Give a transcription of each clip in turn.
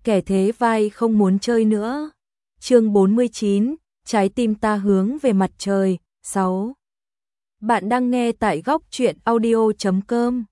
kẻ thế vai không muốn chơi nữa. Chương 49, trái tim ta hướng về mặt trời. 6. Bạn đang nghe tại góc truyện audio.com.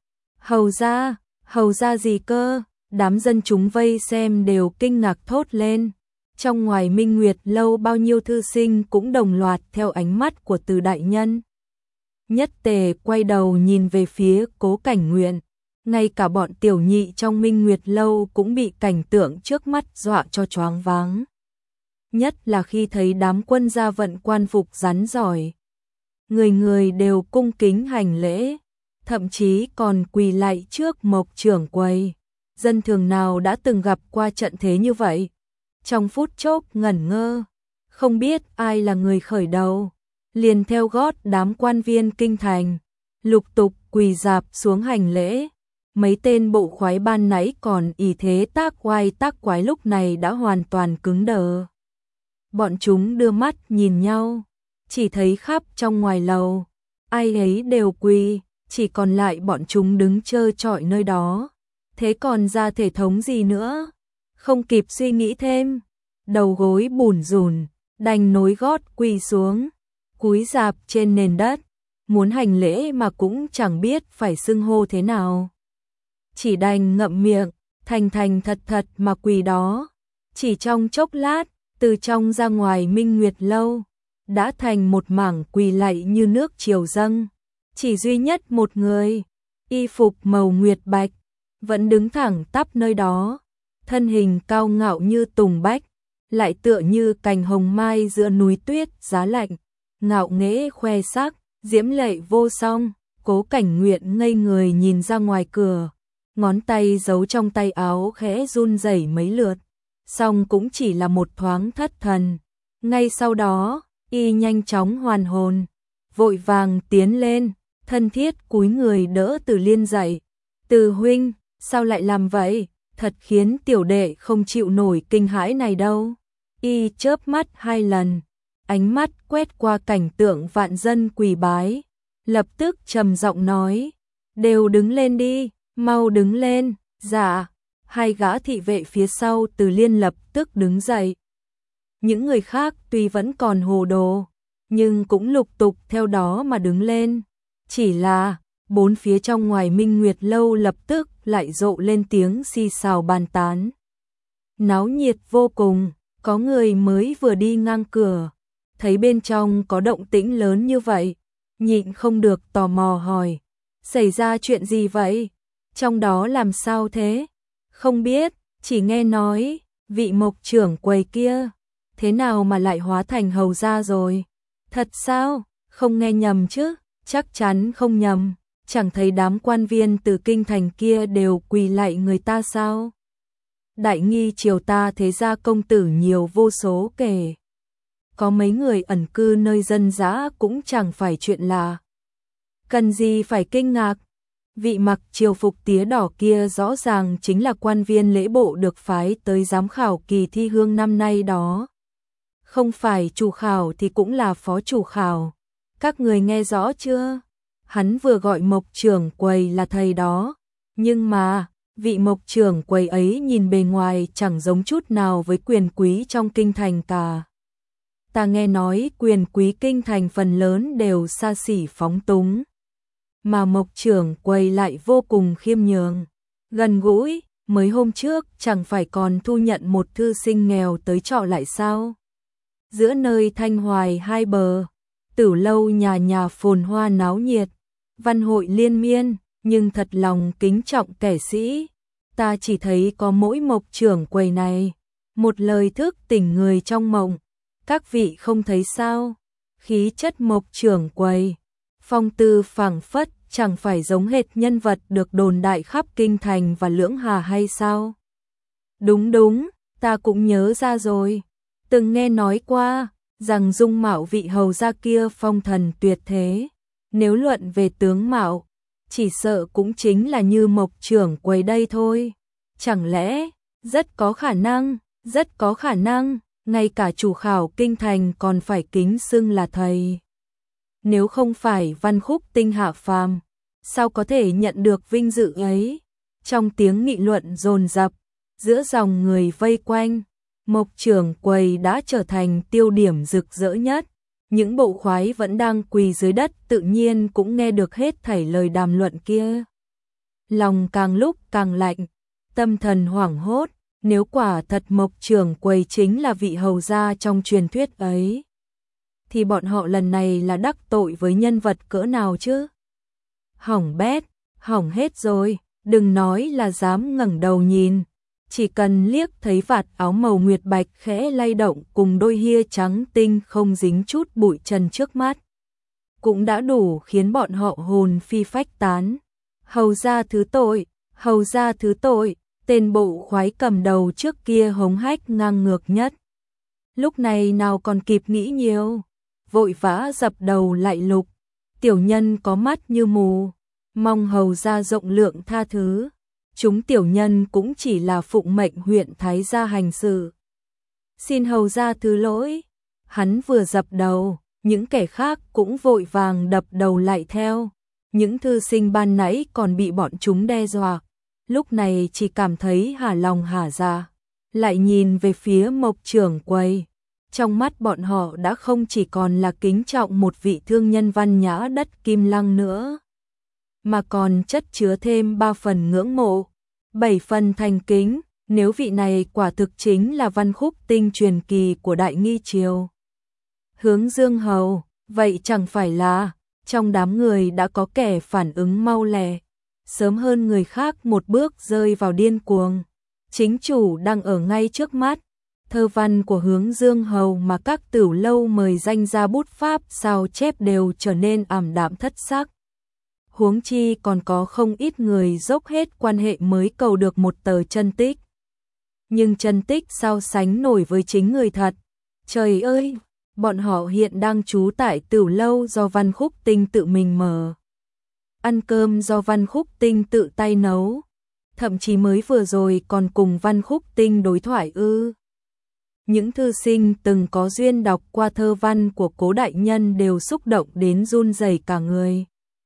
Hầu ra gì cơ? Đám dân chúng vây xem đều kinh ngạc thốt lên. Trong ngoài Minh Nguyệt lâu bao nhiêu thư sinh cũng đồng loạt theo ánh mắt của Từ đại nhân. Nhất Tề quay đầu nhìn về phía Cố Cảnh Nguyện. Ngay cả bọn tiểu nhị trong Minh Nguyệt lâu cũng bị cảnh tượng trước mắt dọa cho choáng váng. Nhất là khi thấy đám quân gia vận quan phục rắn giỏi. Người người đều cung kính hành lễ, thậm chí còn quỳ lạy trước Mộc trưởng quầy. Dân thường nào đã từng gặp qua trận thế như vậy? Trong phút chốc ngẩn ngơ, không biết ai là người khởi đầu, liền theo gót đám quan viên kinh thành, lục tục quỳ rạp xuống hành lễ. Mấy tên bộ khoái ban nãy còn ỷ thế tác oai tác quái lúc này đã hoàn toàn cứng đờ. Bọn chúng đưa mắt nhìn nhau, chỉ thấy khắp trong ngoài lầu, ai ấy đều quỳ, chỉ còn lại bọn chúng đứng trơ trọi nơi đó. Thế còn ra thể thống gì nữa? Không kịp suy nghĩ thêm, đầu gối bủn rủn, đành nối gót quỳ xuống, cúi rạp trên nền đất, muốn hành lễ mà cũng chẳng biết phải xưng hô thế nào. Chỉ đành ngậm miệng, thành thành thật thật mà quỳ đó. Chỉ trong chốc lát, từ trong ra ngoài Minh Nguyệt lâu, đã thành một mảng quỳ lạy như nước triều dâng. Chỉ duy nhất một người, y phục màu nguyệt bạch, vẫn đứng thẳng tắp nơi đó, thân hình cao ngạo như tùng bách, lại tựa như cành hồng mai giữa núi tuyết giá lạnh, ngạo nghễ khoe sắc, diễm lệ vô song. Cố Cảnh Nguyện ngây người nhìn ra ngoài cửa, ngón tay giấu trong tay áo khẽ run rẩy mấy lượt, song cũng chỉ là một thoáng thất thần. Ngay sau đó, y nhanh chóng hoàn hồn, vội vàng tiến lên, thân thiết cúi người đỡ Từ Liên dậy. Từ huynh, sao lại làm vậy? Thật khiến tiểu đệ không chịu nổi kinh hãi này đâu. Y chớp mắt 2 lần, ánh mắt quét qua cảnh tượng vạn dân quỳ bái, lập tức trầm giọng nói, đều đứng lên đi, mau đứng lên. Dạ. 2 gã thị vệ phía sau Từ Liên lập tức đứng dậy. Những người khác tuy vẫn còn hồ đồ, nhưng cũng lục tục theo đó mà đứng lên. Chỉ là, bốn phía trong ngoài Minh Nguyệt lâu lập tức lại rộ lên tiếng xì xào bàn tán. Náo nhiệt vô cùng, có người mới vừa đi ngang cửa, thấy bên trong có động tĩnh lớn như vậy, nhịn không được tò mò hỏi, xảy ra chuyện gì vậy? Trong đó làm sao thế? Không biết, chỉ nghe nói, vị Mộc trưởng quầy kia, thế nào mà lại hóa thành hầu gia rồi? Thật sao? Không nghe nhầm chứ? Chắc chắn không nhầm, chẳng thấy đám quan viên từ kinh thành kia đều quỳ lạy người ta sao? Đại nghi triều ta thế gia công tử nhiều vô số kể. Có mấy người ẩn cư nơi dân dã cũng chẳng phải chuyện lạ. Cần gì phải kinh ngạc? Vị mặc triều phục tía đỏ kia rõ ràng chính là quan viên lễ bộ được phái tới giám khảo kỳ thi hương năm nay đó. Không phải chủ khảo thì cũng là phó chủ khảo. Các người nghe rõ chưa? Hắn vừa gọi Mộc trưởng quầy là thầy đó. Nhưng mà, vị Mộc trưởng quầy ấy nhìn bề ngoài chẳng giống chút nào với quyền quý trong kinh thành cả. Ta nghe nói quyền quý kinh thành phần lớn đều xa xỉ phóng túng, mà Mộc trưởng quầy lại vô cùng khiêm nhường, gần gũi. Mới hôm trước chẳng phải còn thu nhận một thư sinh nghèo tới trọ lại sao? Giữa nơi Thanh Hoài hai bờ, tử lâu nhà nhà phồn hoa náo nhiệt, văn hội liên miên, nhưng thật lòng kính trọng kẻ sĩ. Ta chỉ thấy có mỗi Mộc trưởng quầy này, một lời thức tỉnh người trong mộng. Các vị không thấy sao? Khí chất Mộc trưởng quầy, phong tư phảng phất, chẳng phải giống hệt nhân vật được đồn đại khắp kinh thành và Lưỡng Hà hay sao? Đúng, ta cũng nhớ ra rồi. Từng nghe nói qua, rằng dung mạo vị hầu gia kia phong thần tuyệt thế. Nếu luận về tướng mạo, chỉ sợ cũng chính là như Mộc trưởng quầy đây thôi. Chẳng lẽ, rất có khả năng, ngay cả chủ khảo kinh thành còn phải kính xưng là thầy. Nếu không phải văn khúc tinh hạ phàm, sao có thể nhận được vinh dự ấy? Trong tiếng nghị luận dồn dập, Giữa dòng người vây quanh, Mộc Trưởng Quầy đã trở thành tiêu điểm rực rỡ nhất. Những bộ khoái vẫn đang quỳ dưới đất tự nhiên cũng nghe được hết thảy lời đàm luận kia. Lòng càng lúc càng lạnh, tâm thần hoảng hốt, nếu quả thật Mộc Trưởng Quầy chính là vị hầu gia trong truyền thuyết ấy, thì bọn họ lần này là đắc tội với nhân vật cỡ nào chứ? Hỏng bét, hỏng hết rồi, đừng nói là dám ngẩng đầu nhìn. Chỉ cần liếc thấy vạt áo màu nguyệt bạch khẽ lay động cùng đôi hia trắng tinh không dính chút bụi trần trước mắt, cũng đã đủ khiến bọn họ hồn phi phách tán. Hầu gia thứ tội, hầu gia thứ tội, tên bộ khoái cầm đầu trước kia hống hách ngang ngược nhất. Lúc này nào còn kịp nghĩ nhiều, vội vã dập đầu lạy lục, tiểu nhân có mắt như mù, mong hầu gia rộng lượng tha thứ. Chúng tiểu nhân cũng chỉ là phụng mệnh huyện Thái gia hành sự. Xin hầu gia thứ lỗi. Hắn vừa dập đầu, những kẻ khác cũng vội vàng đập đầu lại theo. Những thư sinh ban nãy còn bị bọn chúng đe dọa, lúc này chỉ cảm thấy hả lòng hả dạ, lại nhìn về phía Mộc Trưởng Quầy. Trong mắt bọn họ đã không chỉ còn là kính trọng một vị thương nhân văn nhã đất Kim Lăng nữa, mà còn chất chứa thêm 3 phần ngưỡng mộ, 7 phần thành kính, nếu vị này quả thực chính là Văn Khúc Tinh truyền kỳ của Đại Nghi Triều. Hướng Dương Hầu, vậy chẳng phải là, trong đám người đã có kẻ phản ứng mau lẹ, sớm hơn người khác một bước rơi vào điên cuồng. Chính chủ đang ở ngay trước mắt, thơ văn của Hướng Dương Hầu mà các tửu lâu mời danh ra bút pháp sao chép đều trở nên ảm đạm thất sắc. Huống chi còn có không ít người dốc hết quan hệ mới cầu được một tờ chân tích. Nhưng chân tích sao sánh nổi với chính người thật? Trời ơi, bọn họ hiện đang trú tại tửu lâu do Văn Khúc Tinh tự mình mở, ăn cơm do Văn Khúc Tinh tự tay nấu, thậm chí mới vừa rồi còn cùng Văn Khúc Tinh đối thoại ư. Những thư sinh từng có duyên đọc qua thơ văn của Cố đại nhân đều xúc động đến run rẩy cả người.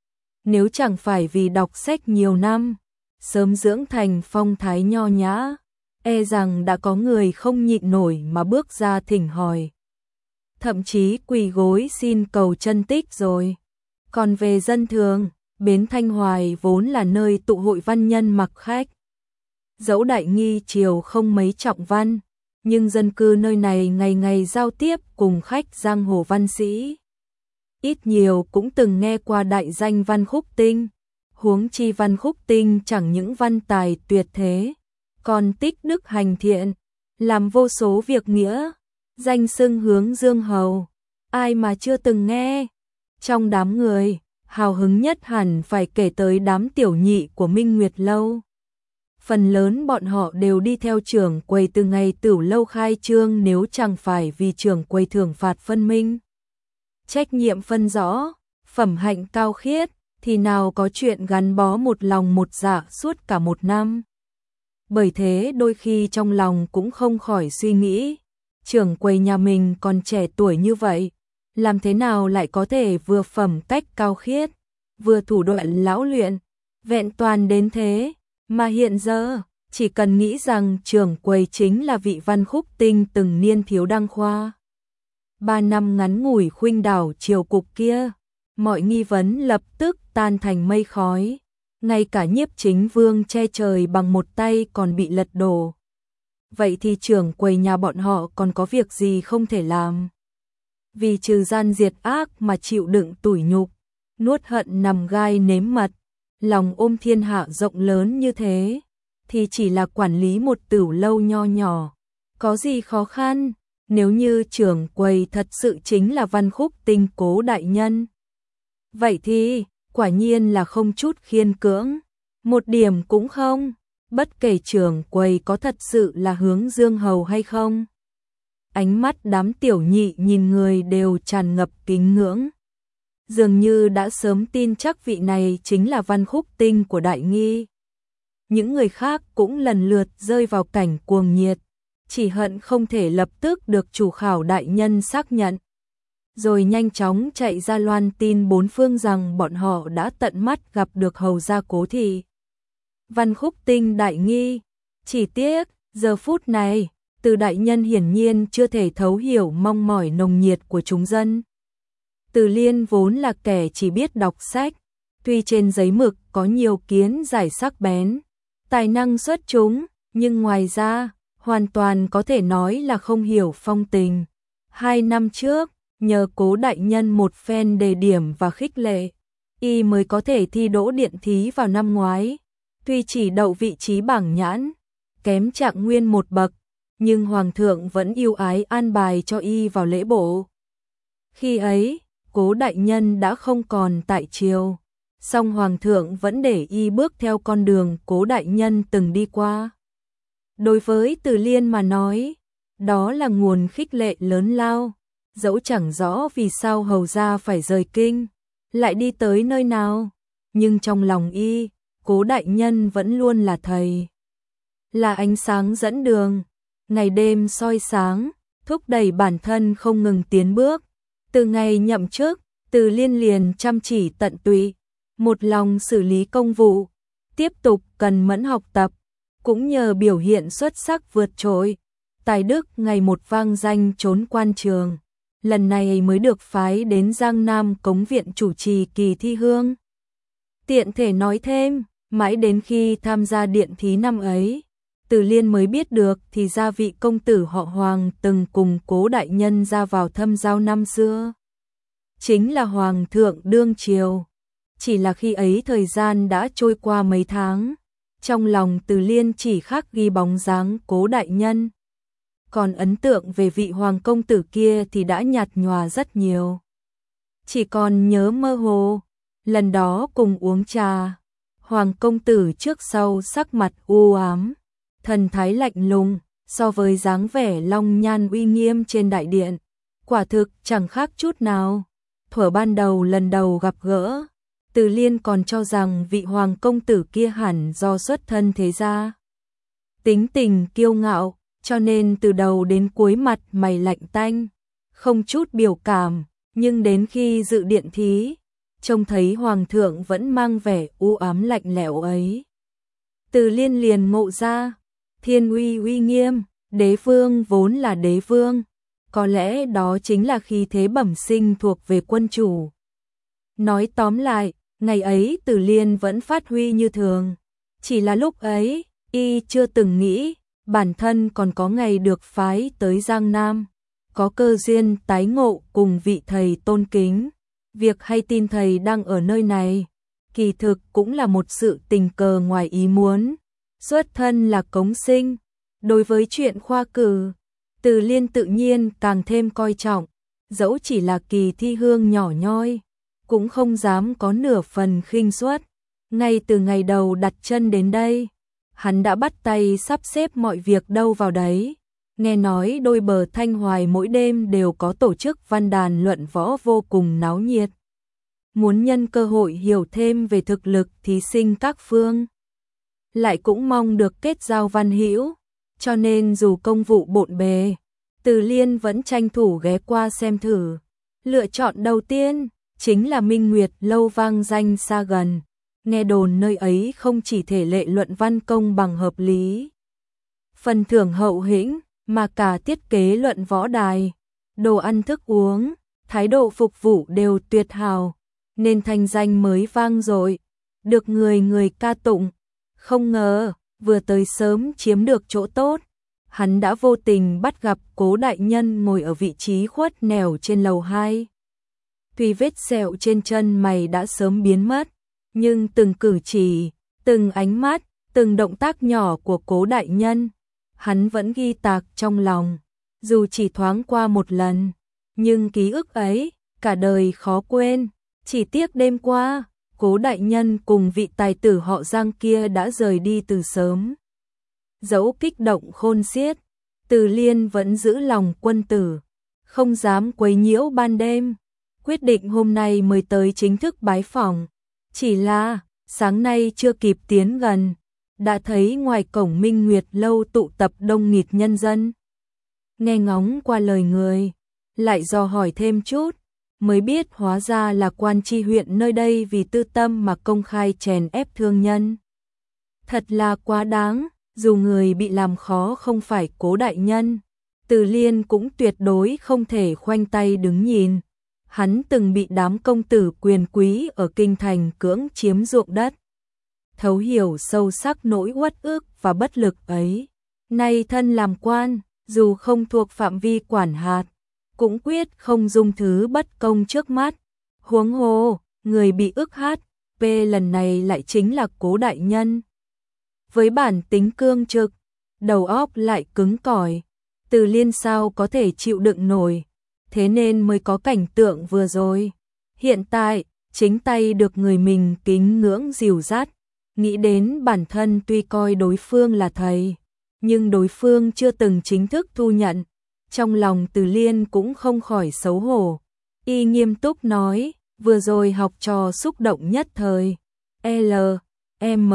Nếu chẳng phải vì đọc sách nhiều năm, sớm dưỡng thành phong thái nho nhã, e rằng đã có người không nhịn nổi mà bước ra thỉnh hỏi, thậm chí quỳ gối xin cầu chân tích rồi. Còn về dân thường, bến Thanh Hoài vốn là nơi tụ hội văn nhân mặc khách. Dẫu Đại Nghi Triều không mấy trọng văn, nhưng dân cư nơi này ngày ngày giao tiếp cùng khách giang hồ văn sĩ, ít nhiều cũng từng nghe qua đại danh Văn Khúc Tinh. Huống chi Văn Khúc Tinh chẳng những văn tài tuyệt thế, còn tích đức hành thiện, làm vô số việc nghĩa, danh xưng Hướng Dương Hầu, ai mà chưa từng nghe. Trong đám người, hào hứng nhất hẳn phải kể tới đám tiểu nhị của Minh Nguyệt Lâu. Phần lớn bọn họ đều đi theo trưởng quầy từ ngày tửu lâu khai trương, nếu chẳng phải vì trưởng quầy thưởng phạt phân minh, trách nhiệm phân rõ, phẩm hạnh cao khiết, thì nào có chuyện gắn bó một lòng một dạ suốt cả một năm. Bởi thế đôi khi trong lòng cũng không khỏi suy nghĩ, trưởng quầy nhà mình còn trẻ tuổi như vậy, làm thế nào lại có thể vừa phẩm cách cao khiết, vừa thủ đoạn lão luyện, vẹn toàn đến thế. Mà hiện giờ, chỉ cần nghĩ rằng trưởng quầy chính là vị Văn Khúc Tinh từng niên thiếu đăng khoa, 3 năm ngắn ngủi khuynh đảo triều cục kia, mọi nghi vấn lập tức tan thành mây khói. Ngay cả Nhiếp Chính Vương che trời bằng một tay còn bị lật đổ. Vậy thì trưởng quầy nhà bọn họ còn có việc gì không thể làm? Vì trừ gian diệt ác mà chịu đựng tủi nhục, nuốt hận nằm gai nếm mật, lòng ôm thiên hạ rộng lớn như thế, thì chỉ là quản lý một tửu lâu nho nhỏ, có gì khó khăn. Nếu như trưởng quầy thật sự chính là Văn Khúc Tinh Cố đại nhân, vậy thì quả nhiên là không chút khiên cưỡng, một điểm cũng không, bất kể trưởng quầy có thật sự là Hướng Dương Hầu hay không. Ánh mắt đám tiểu nhị nhìn người đều tràn ngập kính ngưỡng, dường như đã sớm tin chắc vị này chính là Văn Khúc Tinh của Đại Nghi. Những người khác cũng lần lượt rơi vào cảnh cuồng nhiệt, chỉ hận không thể lập tức được chủ khảo đại nhân xác nhận, rồi nhanh chóng chạy ra loan tin bốn phương rằng bọn họ đã tận mắt gặp được hầu gia Cố thị. Văn Khúc Tinh Đại Nghi, chỉ tiếc, Giờ phút này, Từ đại nhân hiển nhiên chưa thể thấu hiểu mong mỏi nồng nhiệt của chúng dân. Từ Liên vốn là kẻ chỉ biết đọc sách, tuy trên giấy mực có nhiều kiến giải sắc bén, tài năng xuất chúng, nhưng ngoài ra, hoàn toàn có thể nói là không hiểu phong tình. 2 năm trước, nhờ Cố đại nhân một phen đề điểm và khích lệ, y mới có thể thi đỗ điện thí vào năm ngoái. Tuy chỉ đậu vị trí bảng nhãn, kém Trạng Nguyên một bậc, nhưng Hoàng thượng vẫn yêu ái an bài cho y vào lễ bộ. Khi ấy, Cố đại nhân đã không còn tại triều, song Hoàng thượng vẫn để y bước theo con đường Cố đại nhân từng đi qua. Đối với Từ Liên mà nói, đó là nguồn khích lệ lớn lao, dẫu chẳng rõ vì sao hầu gia phải rời kinh, lại đi tới nơi nào, nhưng trong lòng y, Cố đại nhân vẫn luôn là thầy, là ánh sáng dẫn đường, ngày đêm soi sáng, thúc đẩy bản thân không ngừng tiến bước. Từ ngày nhậm chức, Từ Liên liền chăm chỉ tận tụy, một lòng xử lý công vụ, tiếp tục cần mẫn học tập, cũng nhờ biểu hiện xuất sắc vượt trội, tài đức ngày một vang danh trốn quan trường, lần này mới được phái đến Giang Nam Cống viện chủ trì kỳ thi hương. Tiện thể nói thêm, mãi đến khi tham gia điện thí năm ấy, Từ Liên mới biết được thì ra vị công tử họ Hoàng từng cùng Cố đại nhân ra vào thâm giao năm xưa chính là Hoàng thượng đương triều. Chỉ là khi ấy thời gian đã trôi qua mấy tháng, trong lòng Từ Liên chỉ khắc ghi bóng dáng Cố đại nhân. Còn ấn tượng về vị hoàng công tử kia thì đã nhạt nhòa rất nhiều. Chỉ còn nhớ mơ hồ, lần đó cùng uống trà, hoàng công tử trước sau sắc mặt u ám, thần thái lạnh lùng, so với dáng vẻ long nhan uy nghiêm trên đại điện, quả thực chẳng khác chút nào. Thuở ban đầu lần đầu gặp gỡ, Từ Liên còn cho rằng vị hoàng công tử kia hẳn do xuất thân thế gia, tính tình kiêu ngạo, cho nên từ đầu đến cuối mặt mày lạnh tanh, không chút biểu cảm, nhưng đến khi dự điện thí, trông thấy hoàng thượng vẫn mang vẻ u ám lạnh lẽo ấy. Từ Liên liền ngộ ra, thiên uy uy nghiêm, đế vương vốn là đế vương, có lẽ đó chính là khí thế bẩm sinh thuộc về quân chủ. Nói tóm lại, ngày ấy Từ Liên vẫn phát huy như thường, chỉ là lúc ấy, y chưa từng nghĩ, bản thân còn có ngày được phái tới Giang Nam, có cơ duyên tái ngộ cùng vị thầy tôn kính. Việc hay tin thầy đang ở nơi này, kỳ thực cũng là một sự tình cờ ngoài ý muốn. Xuất thân là Cống sinh, đối với chuyện khoa cử, Từ Liên tự nhiên càng thêm coi trọng, dẫu chỉ là kỳ thi hương nhỏ nhoi, cũng không dám có nửa phần khinh suất. Ngay từ ngày đầu đặt chân đến đây, hắn đã bắt tay sắp xếp mọi việc đâu vào đấy. Nghe nói đôi bờ Thanh Hoài mỗi đêm đều có tổ chức văn đàn luận võ vô cùng náo nhiệt. Muốn nhân cơ hội hiểu thêm về thực lực thí sinh các phương, lại cũng mong được kết giao văn hữu, cho nên dù công vụ bộn bề, Từ Liên vẫn tranh thủ ghé qua xem thử. Lựa chọn đầu tiên chính là Minh Nguyệt lâu vang danh xa gần. Nghe đồn nơi ấy không chỉ thể lệ luận văn công bằng hợp lý, phần thưởng hậu hĩnh, mà cả thiết kế luận võ đài, đồ ăn thức uống, thái độ phục vụ đều tuyệt hảo, nên thanh danh mới vang dội, được người người ca tụng. Không ngờ, vừa tới sớm chiếm được chỗ tốt, hắn đã vô tình bắt gặp Cố đại nhân ngồi ở vị trí khuất nẻo trên lầu 2. Tuy vết sẹo trên chân mày đã sớm biến mất, nhưng từng cử chỉ, từng ánh mắt, từng động tác nhỏ của Cố đại nhân, hắn vẫn ghi tạc trong lòng. Dù chỉ thoáng qua một lần, nhưng ký ức ấy, cả đời khó quên. Chỉ tiếc đêm qua, Cố đại nhân cùng vị tài tử họ Giang kia đã rời đi từ sớm. Dẫu kích động khôn xiết, Từ Liên vẫn giữ lòng quân tử, không dám quấy nhiễu ban đêm. Quyết định hôm nay mới tới chính thức bái phỏng. Chỉ là, sáng nay chưa kịp tiến gần, đã thấy ngoài cổng Minh Nguyệt lâu tụ tập đông nghịt nhân dân. Nghe ngóng qua lời người, lại dò hỏi thêm chút, mới biết hóa ra là quan tri huyện nơi đây vì tư tâm mà công khai chèn ép thương nhân. Thật là quá đáng, Dù người bị làm khó không phải Cố đại nhân, Từ Liên cũng tuyệt đối không thể khoanh tay đứng nhìn. Hắn từng bị đám công tử quyền quý ở kinh thành cưỡng chiếm ruộng đất. Thấu hiểu sâu sắc nỗi uất ức và bất lực ấy. Nay thân làm quan, dù không thuộc phạm vi quản hạt, cũng quyết không dung thứ bất công trước mắt. Huống hồ, người bị ức hát, lần này lại chính là Cố đại nhân. Với bản tính cương trực, đầu óc lại cứng cỏi, Từ Liên sao có thể chịu đựng nổi, thế nên mới có cảnh tượng vừa rồi. Hiện tại, chính tay được người mình kính ngưỡng dìu dắt, nghĩ đến bản thân tuy coi đối phương là thầy, nhưng đối phương chưa từng chính thức thu nhận. Trong lòng Từ Liên cũng không khỏi xấu hổ. Y nghiêm túc nói, vừa rồi học trò xúc động nhất thời. M,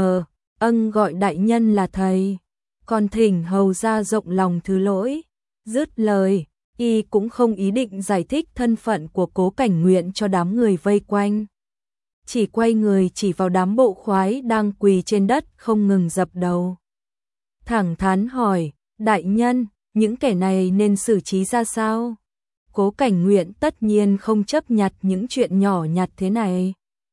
gọi đại nhân là thầy. Còn thỉnh hầu ra rộng lòng thứ lỗi. Dứt lời, Y cũng không ý định giải thích thân phận của Cố Cảnh Nguyện cho đám người vây quanh. Chỉ quay người chỉ vào đám bộ khoái đang quỳ trên đất không ngừng dập đầu. Thẳng thắn hỏi, đại nhân, những kẻ này nên xử trí ra sao? Cố Cảnh Nguyện tất nhiên không chấp nhặt những chuyện nhỏ nhặt thế này.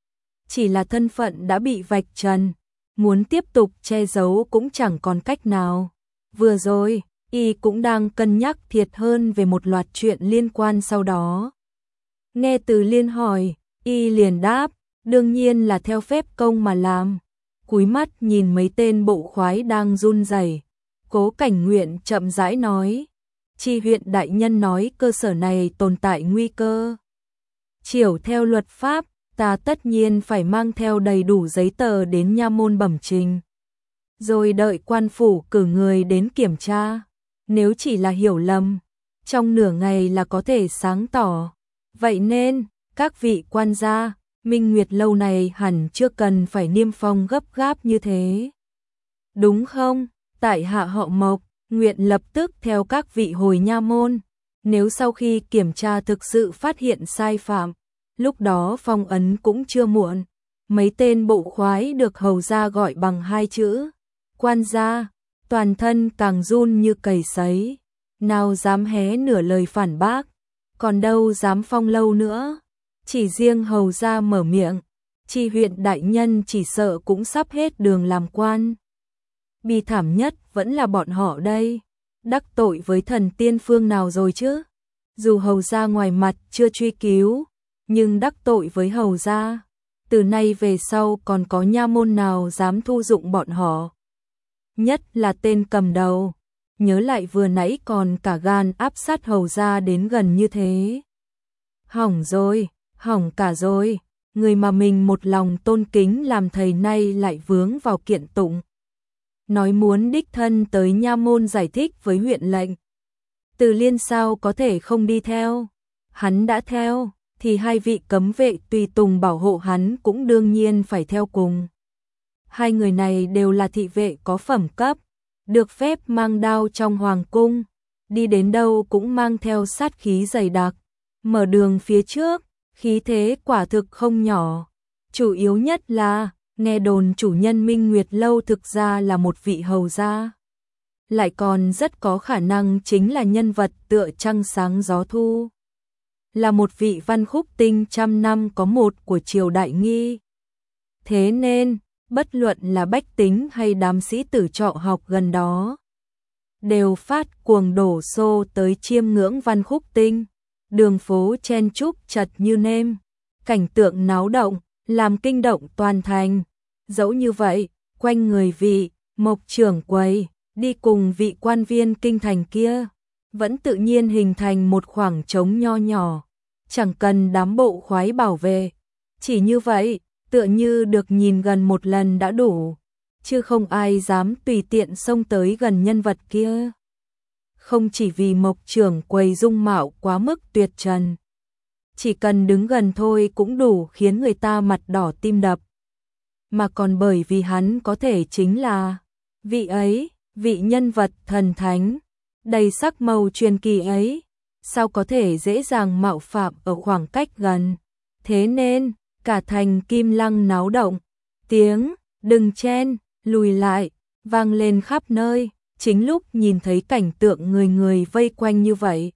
Chỉ là thân phận đã bị vạch trần, muốn tiếp tục che giấu cũng chẳng còn cách nào. Vừa rồi, Y cũng đang cân nhắc thiệt hơn về một loạt chuyện liên quan sau đó. Nghe Từ Liên hỏi, Y liền đáp, đương nhiên là theo phép công mà làm. Cúi mắt nhìn mấy tên bộ khoái đang run rẩy, Cố Cảnh Nguyện chậm rãi nói, Tri huyện đại nhân nói cơ sở này tồn tại nguy cơ. Chiểu theo luật pháp, ta tất nhiên phải mang theo đầy đủ giấy tờ đến nha môn bẩm trình, rồi đợi quan phủ cử người đến kiểm tra. Nếu chỉ là hiểu lầm, trong nửa ngày là có thể sáng tỏ. Vậy nên, các vị quan gia, Minh Nguyệt lâu này hẳn chưa cần phải niêm phong gấp gáp như thế. Đúng không? Tại hạ họ Mộc, nguyện lập tức theo các vị hồi nha môn. Nếu sau khi kiểm tra thực sự phát hiện sai phạm, lúc đó phong ấn cũng chưa muộn. Mấy tên bộ khoái được hầu gia gọi bằng hai chữ quan gia, toàn thân càng run như cầy sấy, nào dám hé nửa lời phản bác, còn đâu dám phong lâu nữa. Chỉ riêng hầu gia mở miệng, Tri huyện đại nhân chỉ sợ cũng sắp hết đường làm quan. Bi thảm nhất vẫn là bọn họ đây, đắc tội với thần tiên phương nào rồi chứ? Dù hầu gia ngoài mặt chưa truy cứu, nhưng đắc tội với hầu gia, từ nay về sau còn có nha môn nào dám thu dụng bọn họ. Nhất là tên cầm đầu, nhớ lại vừa nãy còn cả gan áp sát hầu gia đến gần như thế. Hỏng rồi, hỏng cả rồi, người mà mình một lòng tôn kính làm thầy nay lại vướng vào kiện tụng. Nói muốn đích thân tới nha môn giải thích với huyện lệnh. Từ Liên sao có thể không đi theo? Hắn đã theo, thì hai vị cấm vệ tùy tùng bảo hộ hắn cũng đương nhiên phải theo cùng. Hai người này đều là thị vệ có phẩm cấp, được phép mang đao trong hoàng cung, đi đến đâu cũng mang theo sát khí dày đặc, mở đường phía trước, khí thế quả thực không nhỏ. Chủ yếu nhất là, nghe đồn chủ nhân Minh Nguyệt lâu thực ra là một vị hầu gia, lại còn rất có khả năng chính là nhân vật tựa trăng sáng gió thu, là một vị văn khúc tinh trăm năm có một của triều đại Nghi. Thế nên, bất luận là bách tính hay đám sĩ tử trọ học gần đó, đều phát cuồng đổ xô tới chiêm ngưỡng văn khúc tinh. Đường phố chen chúc chật như nêm, cảnh tượng náo động, làm kinh động toàn thành. Dẫu như vậy, quanh người vị Mộc trưởng quầy, đi cùng vị quan viên kinh thành kia, vẫn tự nhiên hình thành một khoảng trống nho nhỏ, chẳng cần đám bộ khoái bảo vệ. Chỉ như vậy, tựa như được nhìn gần một lần đã đủ, chứ không ai dám tùy tiện xông tới gần nhân vật kia. Không chỉ vì Mộc trưởng quầy dung mạo quá mức tuyệt trần, chỉ cần đứng gần thôi cũng đủ khiến người ta mặt đỏ tim đập, mà còn bởi vì hắn có thể chính là vị ấy, vị nhân vật thần thánh, đầy sắc màu truyền kỳ ấy, sao có thể dễ dàng mạo phạm ở khoảng cách gần. Thế nên, cả thành Kim Lăng náo động, tiếng, đừng chen, lùi lại, vang lên khắp nơi, chính lúc nhìn thấy cảnh tượng người người vây quanh như vậy.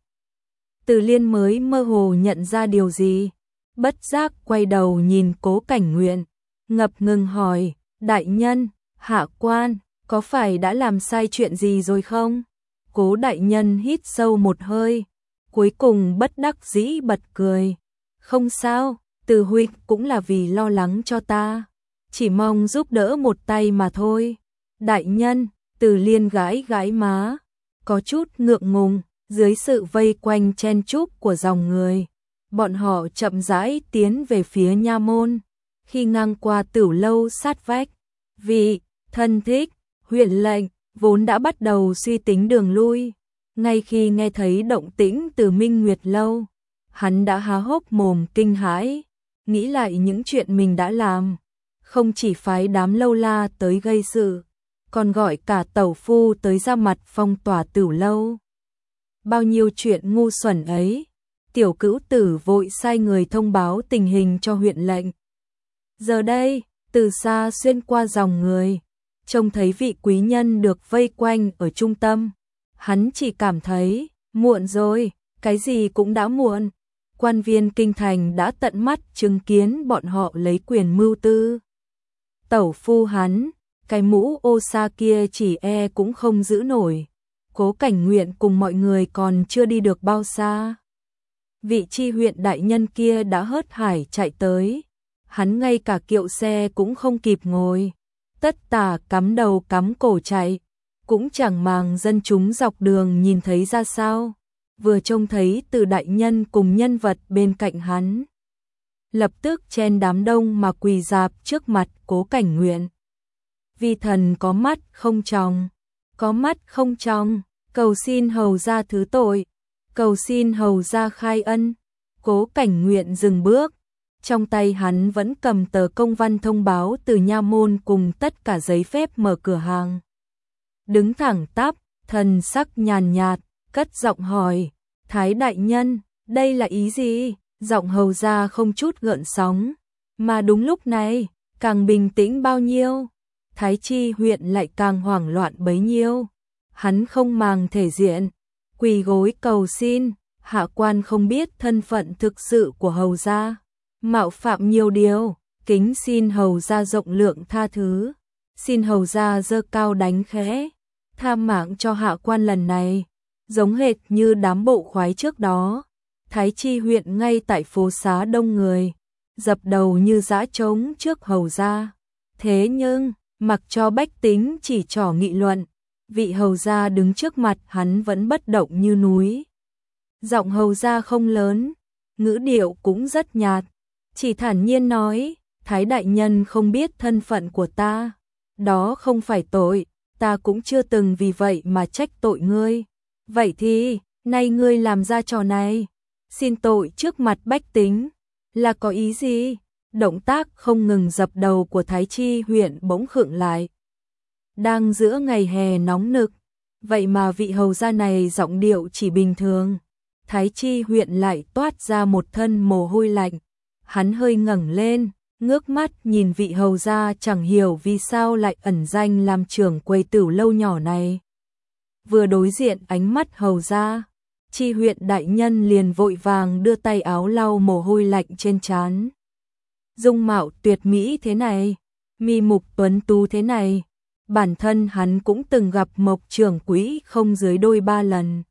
Từ Liên mới mơ hồ nhận ra điều gì, bất giác quay đầu nhìn Cố Cảnh Nguyện, ngập ngừng hỏi, đại nhân, hạ quan, có phải đã làm sai chuyện gì rồi không? Cố đại nhân hít sâu một hơi, cuối cùng bất đắc dĩ bật cười. Không sao, Từ huynh cũng là vì lo lắng cho ta, chỉ mong giúp đỡ một tay mà thôi. Đại nhân, Từ Liên gãi gãi má, có chút ngượng ngùng, dưới sự vây quanh chen chúc của dòng người. Bọn họ chậm rãi tiến về phía nha môn, khi ngang qua Tửu lâu sát vách, vị thân thích, huyện lệnh vốn đã bắt đầu suy tính đường lui, ngay khi nghe thấy động tĩnh từ Minh Nguyệt lâu, hắn đã há hốc mồm kinh hãi, nghĩ lại những chuyện mình đã làm, không chỉ phái đám lâu la tới gây sự, còn gọi cả tẩu phu tới ra mặt phong tỏa Tửu lâu. Bao nhiêu chuyện ngu xuẩn ấy. Tiểu Cữu Tử vội sai người thông báo tình hình cho huyện lệnh. Giờ đây, từ xa xuyên qua dòng người, trông thấy vị quý nhân được vây quanh ở trung tâm, hắn chỉ cảm thấy, muộn rồi, cái gì cũng đã muộn. Quan viên kinh thành đã tận mắt chứng kiến bọn họ lấy quyền mưu tư. Tẩu phu hắn, cái mũ ô sa kia chỉ e cũng không giữ nổi. Cố Cảnh Nguyện cùng mọi người còn chưa đi được bao xa. Vị chi huyện đại nhân kia đã hớt hải chạy tới, hắn ngay cả kiệu xe cũng không kịp ngồi, tất tả cắm đầu cắm cổ chạy, cũng chẳng màng dân chúng dọc đường nhìn thấy ra sao, vừa trông thấy Từ đại nhân cùng nhân vật bên cạnh hắn. Lập tức chen đám đông mà quỳ rạp trước mặt Cố Cảnh Nguyện. Vi thần có mắt không tròng, có mắt không tròng, cầu xin hầu ra thứ tội. Cầu xin hầu ra khai ân. Cố Cảnh Nguyện dừng bước, trong tay hắn vẫn cầm tờ công văn thông báo từ nha môn cùng tất cả giấy phép mở cửa hàng. Đứng thẳng tắp, thần sắc nhàn nhạt, cất giọng hỏi, Thái đại nhân, đây là ý gì? Giọng hầu ra không chút gợn sóng, mà đúng lúc này, càng bình tĩnh bao nhiêu, Thái chi huyện lại càng hoảng loạn bấy nhiêu. Hắn không màng thể diện, quỳ gối cầu xin, hạ quan không biết thân phận thực sự của hầu gia, mạo phạm nhiều điều, kính xin hầu gia rộng lượng tha thứ, xin hầu gia giơ cao đánh khẽ, tha mạng cho hạ quan lần này, giống hệt như đám bộ khoái trước đó. Thái chi huyện ngay tại phố xá đông người, dập đầu như dã trống trước hầu gia. Thế nhưng, mặc cho bách tính chỉ trỏ nghị luận, vị hầu gia đứng trước mặt hắn vẫn bất động như núi. Giọng hầu gia không lớn, ngữ điệu cũng rất nhạt, chỉ thản nhiên nói, Thái đại nhân không biết thân phận của ta, đó không phải tội, ta cũng chưa từng vì vậy mà trách tội ngươi. Vậy thì, nay ngươi làm ra trò này, xin tội trước mặt bách tính, là có ý gì? Động tác không ngừng dập đầu của Thái chi huyện bỗng khựng lại. Đang giữa ngày hè nóng nực, vậy mà vị hầu gia này giọng điệu chỉ bình thường. Thái chi huyện lại toát ra một thân mồ hôi lạnh. Hắn hơi ngẩng lên, ngước mắt nhìn vị hầu gia chẳng hiểu vì sao lại ẩn danh làm trưởng quầy Tửu lâu nhỏ này. Vừa đối diện ánh mắt hầu gia, chi huyện đại nhân liền vội vàng đưa tay áo lau mồ hôi lạnh trên trán. Dung mạo tuyệt mỹ thế này, mi mục tuấn tú thế này, bản thân hắn cũng từng gặp Mộc trưởng quỹ không dưới đôi ba lần.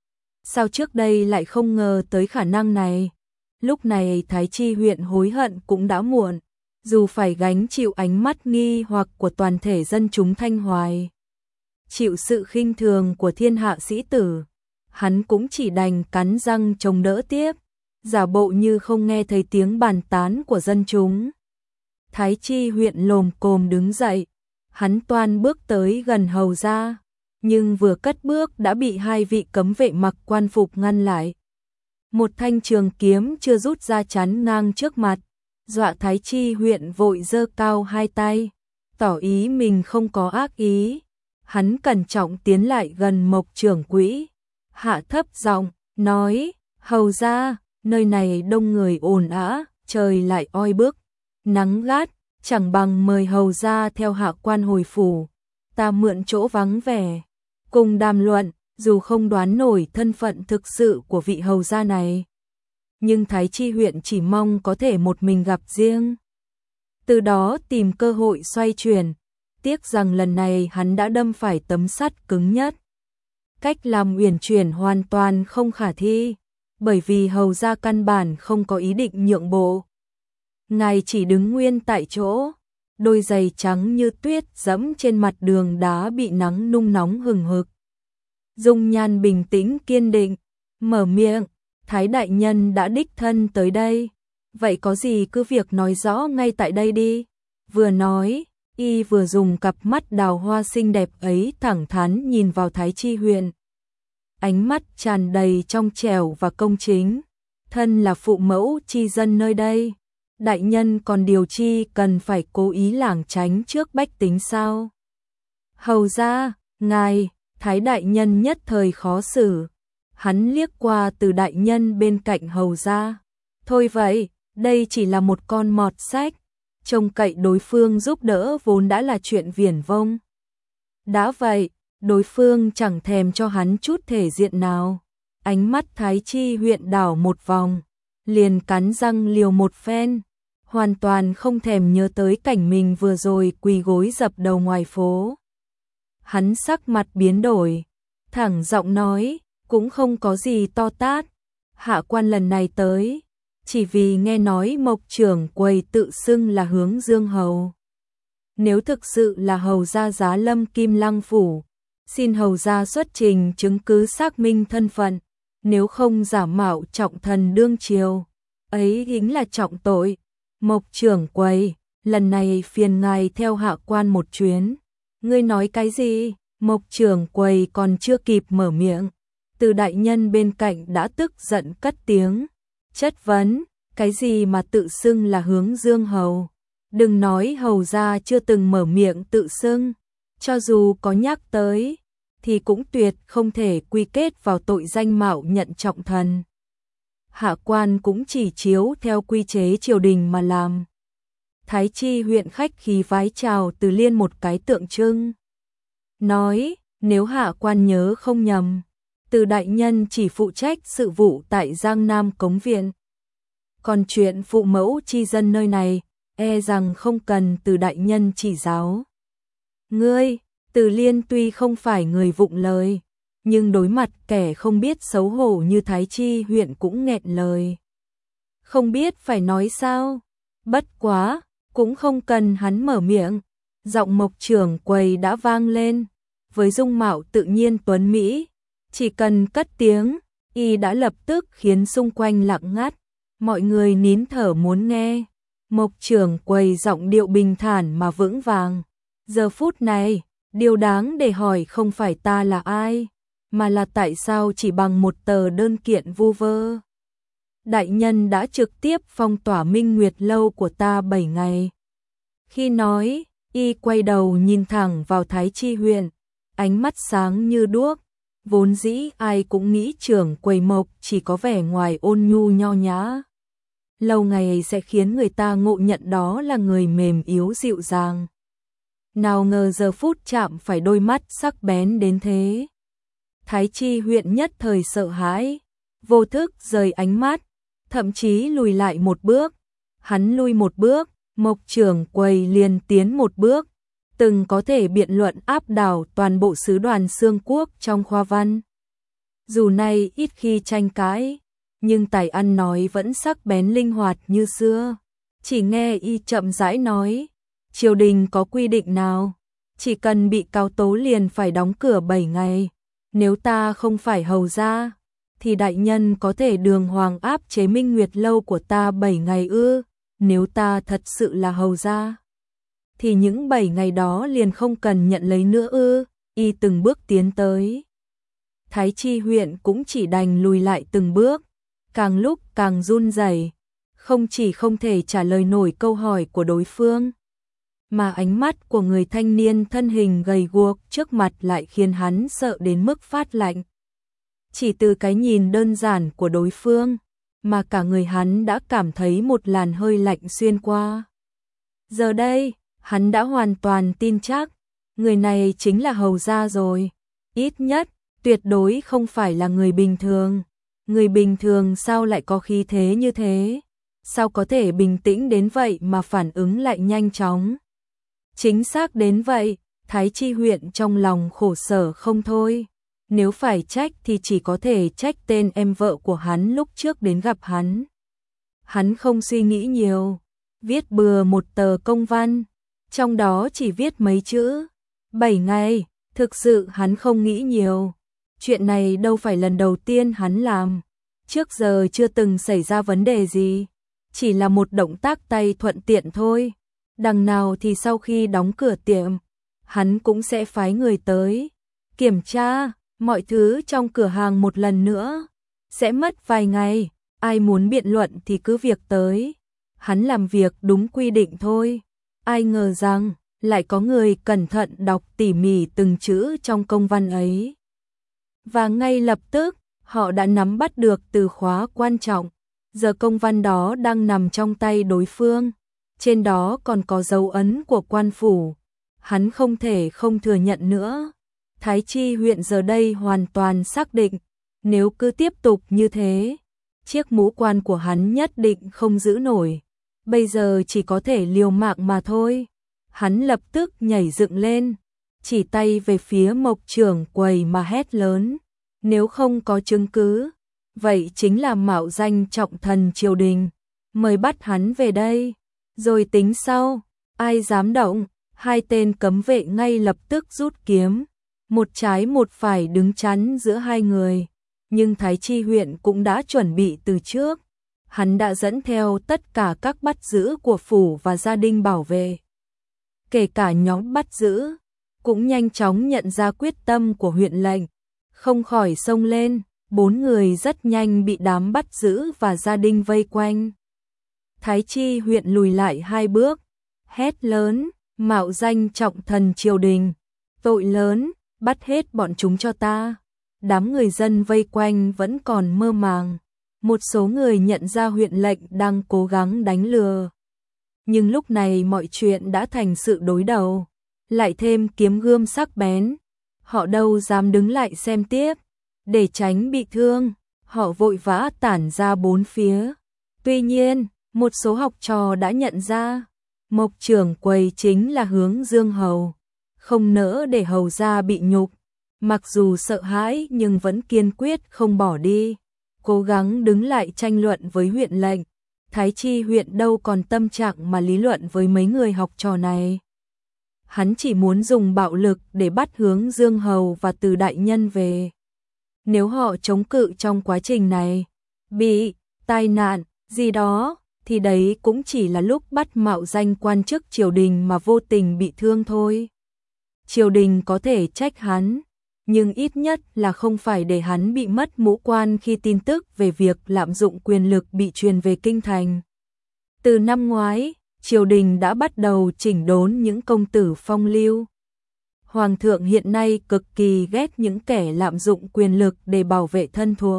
Sao trước đây lại không ngờ tới khả năng này? Lúc này Thái chi huyện hối hận cũng đã muộn, dù phải gánh chịu ánh mắt nghi hoặc của toàn thể dân chúng Thanh Hoài, chịu sự khinh thường của thiên hạ sĩ tử, hắn cũng chỉ đành cắn răng chống đỡ tiếp, giả bộ như không nghe thấy tiếng bàn tán của dân chúng. Thái chi huyện lồm cồm đứng dậy, hắn toan bước tới gần hầu gia, nhưng vừa cất bước đã bị hai vị cấm vệ mặc quan phục ngăn lại. Một thanh trường kiếm chưa rút ra chắn ngang trước mặt, dọa Thái chi huyện vội giơ cao hai tay, tỏ ý mình không có ác ý. Hắn cẩn trọng tiến lại gần Mộc trưởng quỹ, hạ thấp giọng, nói, hầu gia, nơi này đông người ồn ào, trời lại oi bức, nắng gắt, chẳng bằng mời hầu gia theo hạ quan hồi phủ, ta mượn chỗ vắng vẻ, cùng đàm luận, dù không đoán nổi thân phận thực sự của vị hầu gia này. Nhưng Thái Chi huyện chỉ mong có thể một mình gặp riêng. Từ đó tìm cơ hội xoay chuyển, tiếc rằng lần này hắn đã đâm phải tấm sắt cứng nhất. Cách làm uyển chuyển hoàn toàn không khả thi, bởi vì hầu gia căn bản không có ý định nhượng bộ. Ngài chỉ đứng nguyên tại chỗ, đôi giày trắng như tuyết dẫm trên mặt đường đá bị nắng nung nóng hừng hực. Dung nhan bình tĩnh kiên định, mở miệng, Thái đại nhân đã đích thân tới đây, vậy có gì cứ việc nói rõ ngay tại đây đi. Vừa nói, y vừa dùng cặp mắt đào hoa xinh đẹp ấy thẳng thắn nhìn vào Thái Chi huyện. Ánh mắt tràn đầy trong trẻo và công chính, thân là phụ mẫu chi dân nơi đây, đại nhân còn điều chi cần phải cố ý lảng tránh trước bách tính sao? Hầu gia, ngài, Thái đại nhân nhất thời khó xử. Hắn liếc qua Từ đại nhân bên cạnh hầu gia. Thôi vậy, đây chỉ là một con mọt sách, trông cậy đối phương giúp đỡ vốn đã là chuyện viển vông. Đã vậy, đối phương chẳng thèm cho hắn chút thể diện nào. Ánh mắt Thái Chi huyện đảo một vòng, liền cắn răng liều một phen, hoàn toàn không thèm nhớ tới cảnh mình vừa rồi quỳ gối dập đầu ngoài phố. Hắn sắc mặt biến đổi, thẳng giọng nói, cũng không có gì to tát, hạ quan lần này tới, chỉ vì nghe nói Mộc trưởng quầy tự xưng là Hướng Dương hầu. Nếu thực sự là hầu gia Giá Lâm Kim Lăng phủ, xin hầu gia xuất trình chứng cứ xác minh thân phận, nếu không giả mạo trọng thần đương triều, ấy chính là trọng tội. Mộc trưởng quầy, lần này phiền ngài theo hạ quan một chuyến. Ngươi nói cái gì? Mộc trưởng quầy còn chưa kịp mở miệng, Từ đại nhân bên cạnh đã tức giận cất tiếng, chất vấn, cái gì mà tự xưng là Hướng Dương hầu? Đừng nói hầu gia chưa từng mở miệng tự xưng, cho dù có nhắc tới, thì cũng tuyệt không thể quy kết vào tội danh mạo nhận trọng thần. Hạ quan cũng chỉ chiếu theo quy chế triều đình mà làm. Thái Chi huyện khách khí vái chào Từ Liên một cái tượng trưng. Nói, nếu hạ quan nhớ không nhầm, Từ đại nhân chỉ phụ trách sự vụ tại Giang Nam Cống Viện. Còn chuyện phụ mẫu chi dân nơi này, e rằng không cần Từ đại nhân chỉ giáo. Ngươi, Từ Liên tuy không phải người vụng lời, nhưng đối mặt kẻ không biết xấu hổ như Thái Chi huyện cũng nghẹn lời. Không biết phải nói sao, bất quá, cũng không cần hắn mở miệng, giọng Mộc trưởng quầy đã vang lên, với dung mạo tự nhiên tuấn mỹ, chỉ cần cất tiếng, y đã lập tức khiến xung quanh lặng ngắt, mọi người nín thở muốn nghe. Mộc trưởng quầy giọng điệu bình thản mà vững vàng, giờ phút này, điều đáng để hỏi không phải ta là ai, mà là tại sao chỉ bằng một tờ đơn kiện vu vơ. Đại nhân đã trực tiếp phong tỏa Minh Nguyệt lâu của ta 7 ngày. Khi nói, y quay đầu nhìn thẳng vào Thái Chi huyện, ánh mắt sáng như đuốc, vốn dĩ ai cũng nghĩ trưởng quầy Mộc chỉ có vẻ ngoài ôn nhu nho nhã. Lâu ngày sẽ khiến người ta ngộ nhận đó là người mềm yếu dịu dàng. Nào ngờ giờ phút chạm phải đôi mắt sắc bén đến thế. Thái Chi huyện nhất thời sợ hãi, vô thức rời ánh mắt, thậm chí lùi lại một bước. Hắn lui một bước, Mộc trưởng quầy liền tiến một bước, từng có thể biện luận áp đảo toàn bộ sứ đoàn Xương Quốc trong khoa văn. Dù nay ít khi tranh cãi, nhưng tài ăn nói vẫn sắc bén linh hoạt như xưa. Chỉ nghe y chậm rãi nói, triều đình có quy định nào, chỉ cần bị cáo tố liền phải đóng cửa 7 ngày. Nếu ta không phải hầu gia, thì đại nhân có thể đường hoàng áp chế Minh Nguyệt lâu của ta 7 ngày ư? Nếu ta thật sự là hầu gia, thì những 7 ngày đó liền không cần nhận lấy nữa ư? Y từng bước tiến tới. Thái Chi huyện cũng chỉ đành lùi lại từng bước, càng lúc càng run rẩy, không chỉ không thể trả lời nổi câu hỏi của đối phương, mà ánh mắt của người thanh niên thân hình gầy guộc trước mặt lại khiến hắn sợ đến mức phát lạnh. Chỉ từ cái nhìn đơn giản của đối phương, mà cả người hắn đã cảm thấy một làn hơi lạnh xuyên qua. Giờ đây, hắn đã hoàn toàn tin chắc, người này chính là hầu gia rồi. Ít nhất, tuyệt đối không phải là người bình thường. Người bình thường sao lại có khí thế như thế? Sao có thể bình tĩnh đến vậy mà phản ứng lại nhanh chóng? Chính xác đến vậy, Thái Chi huyện trong lòng khổ sở không thôi. Nếu phải trách thì chỉ có thể trách tên em vợ của hắn lúc trước đến gặp hắn. Hắn không suy nghĩ nhiều, viết bừa một tờ công văn, trong đó chỉ viết mấy chữ, 7 ngày, thực sự hắn không nghĩ nhiều. Chuyện này đâu phải lần đầu tiên hắn làm, trước giờ chưa từng xảy ra vấn đề gì, chỉ là một động tác tay thuận tiện thôi. Đằng nào thì sau khi đóng cửa tiệm, hắn cũng sẽ phái người tới, kiểm tra mọi thứ trong cửa hàng một lần nữa, sẽ mất vài ngày, ai muốn biện luận thì cứ việc tới. Hắn làm việc đúng quy định thôi, ai ngờ rằng lại có người cẩn thận đọc tỉ mỉ từng chữ trong công văn ấy. Và ngay lập tức, họ đã nắm bắt được từ khóa quan trọng, giờ công văn đó đang nằm trong tay đối phương, trên đó còn có dấu ấn của quan phủ. Hắn không thể không thừa nhận nữa. Thái Chi huyện giờ đây hoàn toàn xác định, nếu cứ tiếp tục như thế, chiếc mũ quan của hắn nhất định không giữ nổi. Bây giờ chỉ có thể liều mạng mà thôi. Hắn lập tức nhảy dựng lên, chỉ tay về phía Mộc trưởng quầy mà hét lớn. Nếu không có chứng cứ, vậy chính là mạo danh trọng thần triều đình. Mời bắt hắn về đây, rồi tính sau. Ai dám động? Hai tên cấm vệ ngay lập tức rút kiếm, một trái một phải đứng chắn giữa hai người. Nhưng Thái Chi huyện cũng đã chuẩn bị từ trước. Hắn đã dẫn theo tất cả các bắt giữ của phủ và gia đình bảo vệ. Kể cả nhóm bắt giữ, cũng nhanh chóng nhận ra quyết tâm của huyện lệnh, không khỏi xông lên. 4 người rất nhanh bị đám bắt giữ và gia đình vây quanh. Thái Chi huyện lùi lại 2 bước, hét lớn, mạo danh trọng thần triều đình, tội lớn, bắt hết bọn chúng cho ta. Đám người dân vây quanh vẫn còn mơ màng, một số người nhận ra huyện lệnh đang cố gắng đánh lừa. Nhưng lúc này mọi chuyện đã thành sự đối đầu, lại thêm kiếm gươm sắc bén, họ đâu dám đứng lại xem tiếp. Để tránh bị thương, họ vội vã tản ra 4 phía. Tuy nhiên, một số học trò đã nhận ra, Mộc trưởng quầy chính là Hướng Dương Hầu, không nỡ để hầu gia bị nhục. Mặc dù sợ hãi nhưng vẫn kiên quyết không bỏ đi, cố gắng đứng lại tranh luận với huyện lệnh. Thái Chi huyện đâu còn tâm trạng mà lý luận với mấy người học trò này. Hắn chỉ muốn dùng bạo lực để bắt Hướng Dương Hầu và Từ đại nhân về. Nếu họ chống cự trong quá trình này, bị tai nạn gì đó, thì đấy cũng chỉ là lúc bắt mạo danh quan chức triều đình mà vô tình bị thương thôi. Triều đình có thể trách hắn, nhưng ít nhất là không phải để hắn bị mất mũ quan khi tin tức về việc lạm dụng quyền lực bị truyền về kinh thành. Từ năm ngoái, triều đình đã bắt đầu chỉnh đốn những công tử phong lưu. Hoàng thượng hiện nay cực kỳ ghét những kẻ lạm dụng quyền lực để bảo vệ thân thuộc.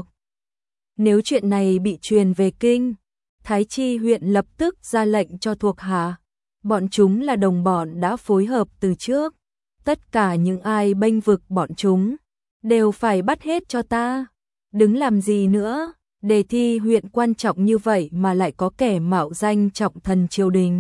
Nếu chuyện này bị truyền về kinh, Thái Chi huyện lập tức ra lệnh cho thuộc hạ. Bọn chúng là đồng bọn đã phối hợp từ trước. Tất cả những ai bênh vực bọn chúng, đều phải bắt hết cho ta. Đứng làm gì nữa, đề thi huyện quan trọng như vậy mà lại có kẻ mạo danh trọng thần triều đình.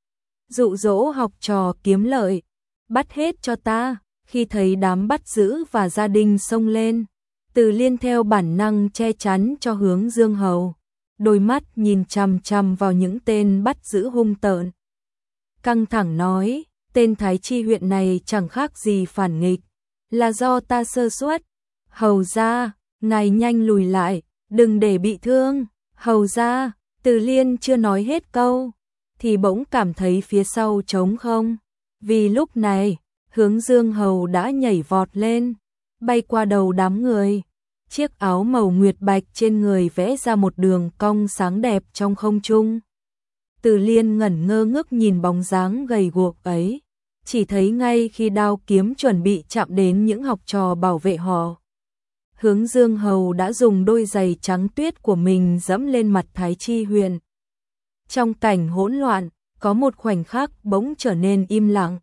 Dụ dỗ học trò kiếm lợi, bắt hết cho ta. Khi thấy đám bắt giữ và gia đình xông lên, Từ Liên theo bản năng che chắn cho Hướng Dương Hầu, đôi mắt nhìn chằm chằm vào những tên bắt giữ hung tợn. Căng thẳng nói, tên Thái Chi huyện này chẳng khác gì phản nghịch, là do ta sơ suất. Hầu gia, ngài nhanh lùi lại, đừng để bị thương. Hầu gia, Từ Liên chưa nói hết câu, thì bỗng cảm thấy phía sau trống không. Vì lúc này, Hướng Dương Hầu đã nhảy vọt lên, bay qua đầu đám người. Chiếc áo màu nguyệt bạch trên người vẽ ra một đường cong sáng đẹp trong không trung. Từ Liên ngẩn ngơ ngước nhìn bóng dáng gầy guộc ấy, chỉ thấy ngay khi đao kiếm chuẩn bị chạm đến những học trò bảo vệ họ, Hướng Dương Hầu đã dùng đôi giày trắng tuyết của mình dẫm lên mặt Thái Chi huyện. Trong cảnh hỗn loạn, có một khoảnh khắc bỗng trở nên im lặng.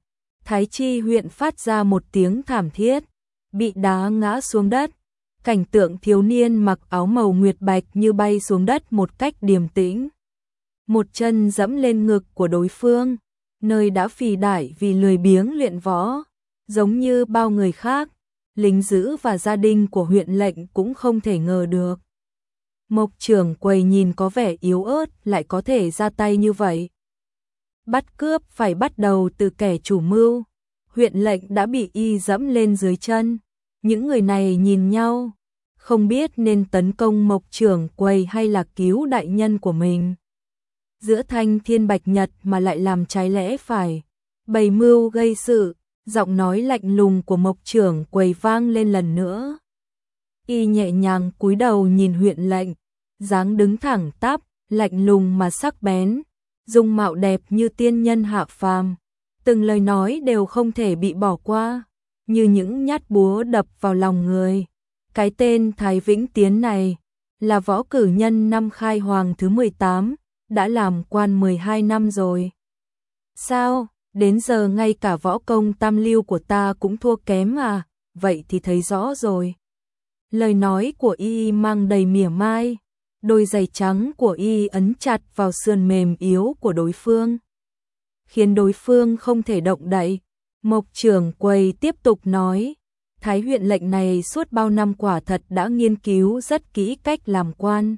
Thái Chi huyện phát ra một tiếng thảm thiết, bị đá ngã xuống đất. Cảnh tượng thiếu niên mặc áo màu nguyệt bạch như bay xuống đất một cách điềm tĩnh. Một chân dẫm lên ngực của đối phương, nơi đã phì đại vì lười biếng luyện võ. Giống như bao người khác, lính giữ và gia đình của huyện lệnh cũng không thể ngờ được. Mộc trưởng quầy nhìn có vẻ yếu ớt lại có thể ra tay như vậy. Bắt cướp phải bắt đầu từ kẻ chủ mưu. Huyện lệnh đã bị y dẫm lên dưới chân. Những người này nhìn nhau, không biết nên tấn công Mộc trưởng quầy hay là cứu đại nhân của mình. Giữa thanh thiên bạch nhật mà lại làm trái lẽ phải, bày mưu gây sự. Giọng nói lạnh lùng của Mộc trưởng quầy vang lên lần nữa. Y nhẹ nhàng cúi đầu nhìn huyện lệnh, dáng đứng thẳng tắp, lạnh lùng mà sắc bén, dung mạo đẹp như tiên nhân hạ phàm. Từng lời nói đều không thể bị bỏ qua, như những nhát búa đập vào lòng người. Cái tên Thái Vĩnh Tiến này là võ cử nhân năm khai hoàng thứ 18, đã làm quan 12 năm rồi. Sao? Đến giờ ngay cả võ công tam lưu của ta cũng thua kém à? Vậy thì thấy rõ rồi. Lời nói của y mang đầy mỉa mai, đôi giày trắng của y ấn chặt vào sườn mềm yếu của đối phương, khiến đối phương không thể động đậy. Mộc trưởng quầy tiếp tục nói, Thái huyện lệnh này suốt bao năm quả thật đã nghiên cứu rất kỹ cách làm quan.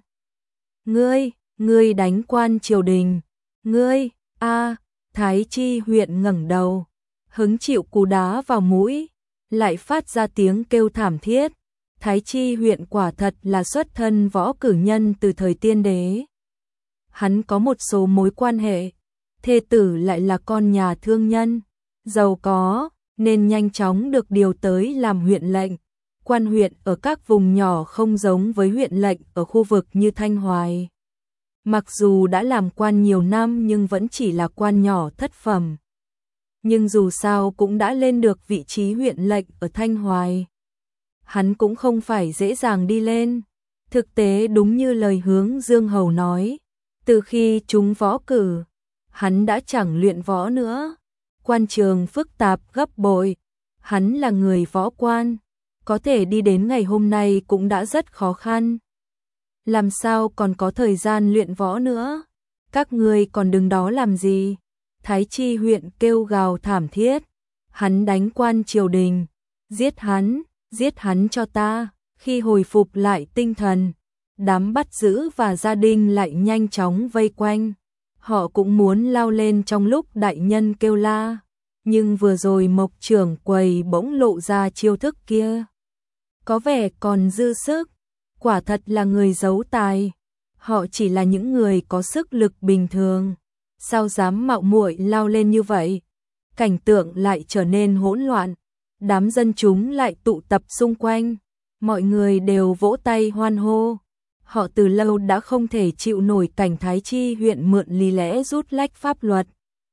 Ngươi đánh quan triều đình, ngươi, Thái Chi huyện ngẩng đầu, hứng chịu cú đá vào mũi, lại phát ra tiếng kêu thảm thiết. Thái Chi huyện quả thật là xuất thân võ cử nhân từ thời tiên đế. Hắn có một số mối quan hệ, thê tử lại là con nhà thương nhân, giàu có, nên nhanh chóng được điều tới làm huyện lệnh. Quan huyện ở các vùng nhỏ không giống với huyện lệnh ở khu vực như Thanh Hoài. Mặc dù đã làm quan nhiều năm nhưng vẫn chỉ là quan nhỏ thất phẩm. Nhưng dù sao cũng đã lên được vị trí huyện lệnh ở Thanh Hoài. Hắn cũng không phải dễ dàng đi lên. Thực tế đúng như lời Hướng Dương Hầu nói, từ khi trúng võ cử, hắn đã chẳng luyện võ nữa. Quan trường phức tạp gấp bội, hắn là người võ quan, có thể đi đến ngày hôm nay cũng đã rất khó khăn. Làm sao còn có thời gian luyện võ nữa? Các ngươi còn đứng đó làm gì? Thái Chi huyện kêu gào thảm thiết. Hắn đánh quan triều đình. Giết hắn cho ta. Khi hồi phục lại tinh thần, đám bắt giữ và gia đình lại nhanh chóng vây quanh. Họ cũng muốn lao lên trong lúc đại nhân kêu la. Nhưng vừa rồi Mộc trưởng quầy bỗng lộ ra chiêu thức kia. Có vẻ còn dư sức. Quả thật là người giấu tài. Họ chỉ là những người có sức lực bình thường. Sao dám mạo muội lao lên như vậy? Cảnh tượng lại trở nên hỗn loạn. Đám dân chúng lại tụ tập xung quanh. Mọi người đều vỗ tay hoan hô. Họ từ lâu đã không thể chịu nổi cảnh Thái Chi huyện mượn lý lẽ rút lách pháp luật.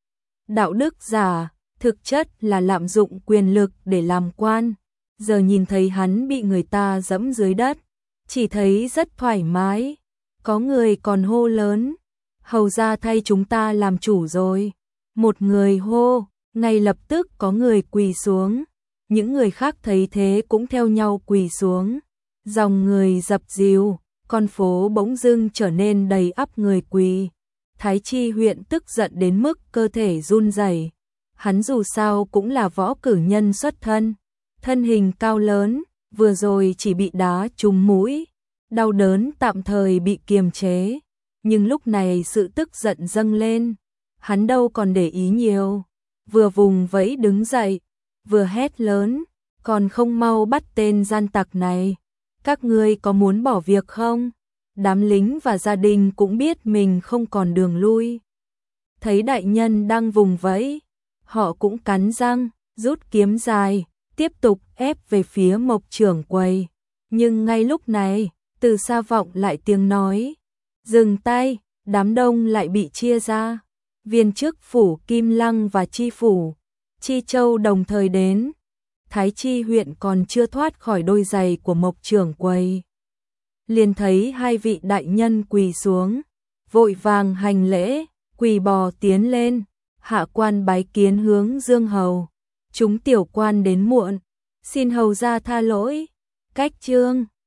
Đạo đức giả, thực chất là lạm dụng quyền lực để làm quan. Giờ nhìn thấy hắn bị người ta dẫm dưới đất, chỉ thấy rất thoải mái. Có người còn hô lớn, hầu ra thay chúng ta làm chủ rồi. Một người hô, ngay lập tức có người quỳ xuống. Những người khác thấy thế cũng theo nhau quỳ xuống. Dòng người dập dìu, con phố bỗng dưng trở nên đầy ắp người quỳ. Thái Chi huyện tức giận đến mức cơ thể run rẩy. Hắn dù sao cũng là võ cử nhân xuất thân, thân hình cao lớn, vừa rồi chỉ bị đá trúng mũi, đau đớn tạm thời bị kiềm chế, nhưng lúc này sự tức giận dâng lên, hắn đâu còn để ý nhiều, vừa vùng vẫy đứng dậy, vừa hét lớn, còn không mau bắt tên gian tặc này, các ngươi có muốn bỏ việc không? Đám lính và gia đình cũng biết mình không còn đường lui. Thấy đại nhân đang vùng vẫy, họ cũng cắn răng, rút kiếm dài, tiếp tục ép về phía Mộc trưởng quầy. Nhưng ngay lúc này, từ xa vọng lại tiếng nói, dừng tay, đám đông lại bị chia ra. Viên chức phủ Kim Lăng và Chi phủ Chi Châu đồng thời đến. Thái Chi huyện còn chưa thoát khỏi đôi giày của Mộc trưởng quầy, liền thấy hai vị đại nhân quỳ xuống, vội vàng hành lễ, quỳ bò tiến lên, hạ quan bái kiến Hướng Dương Hầu. Chúng tiểu quan đến muộn, xin hầu ra tha lỗi. Cách chương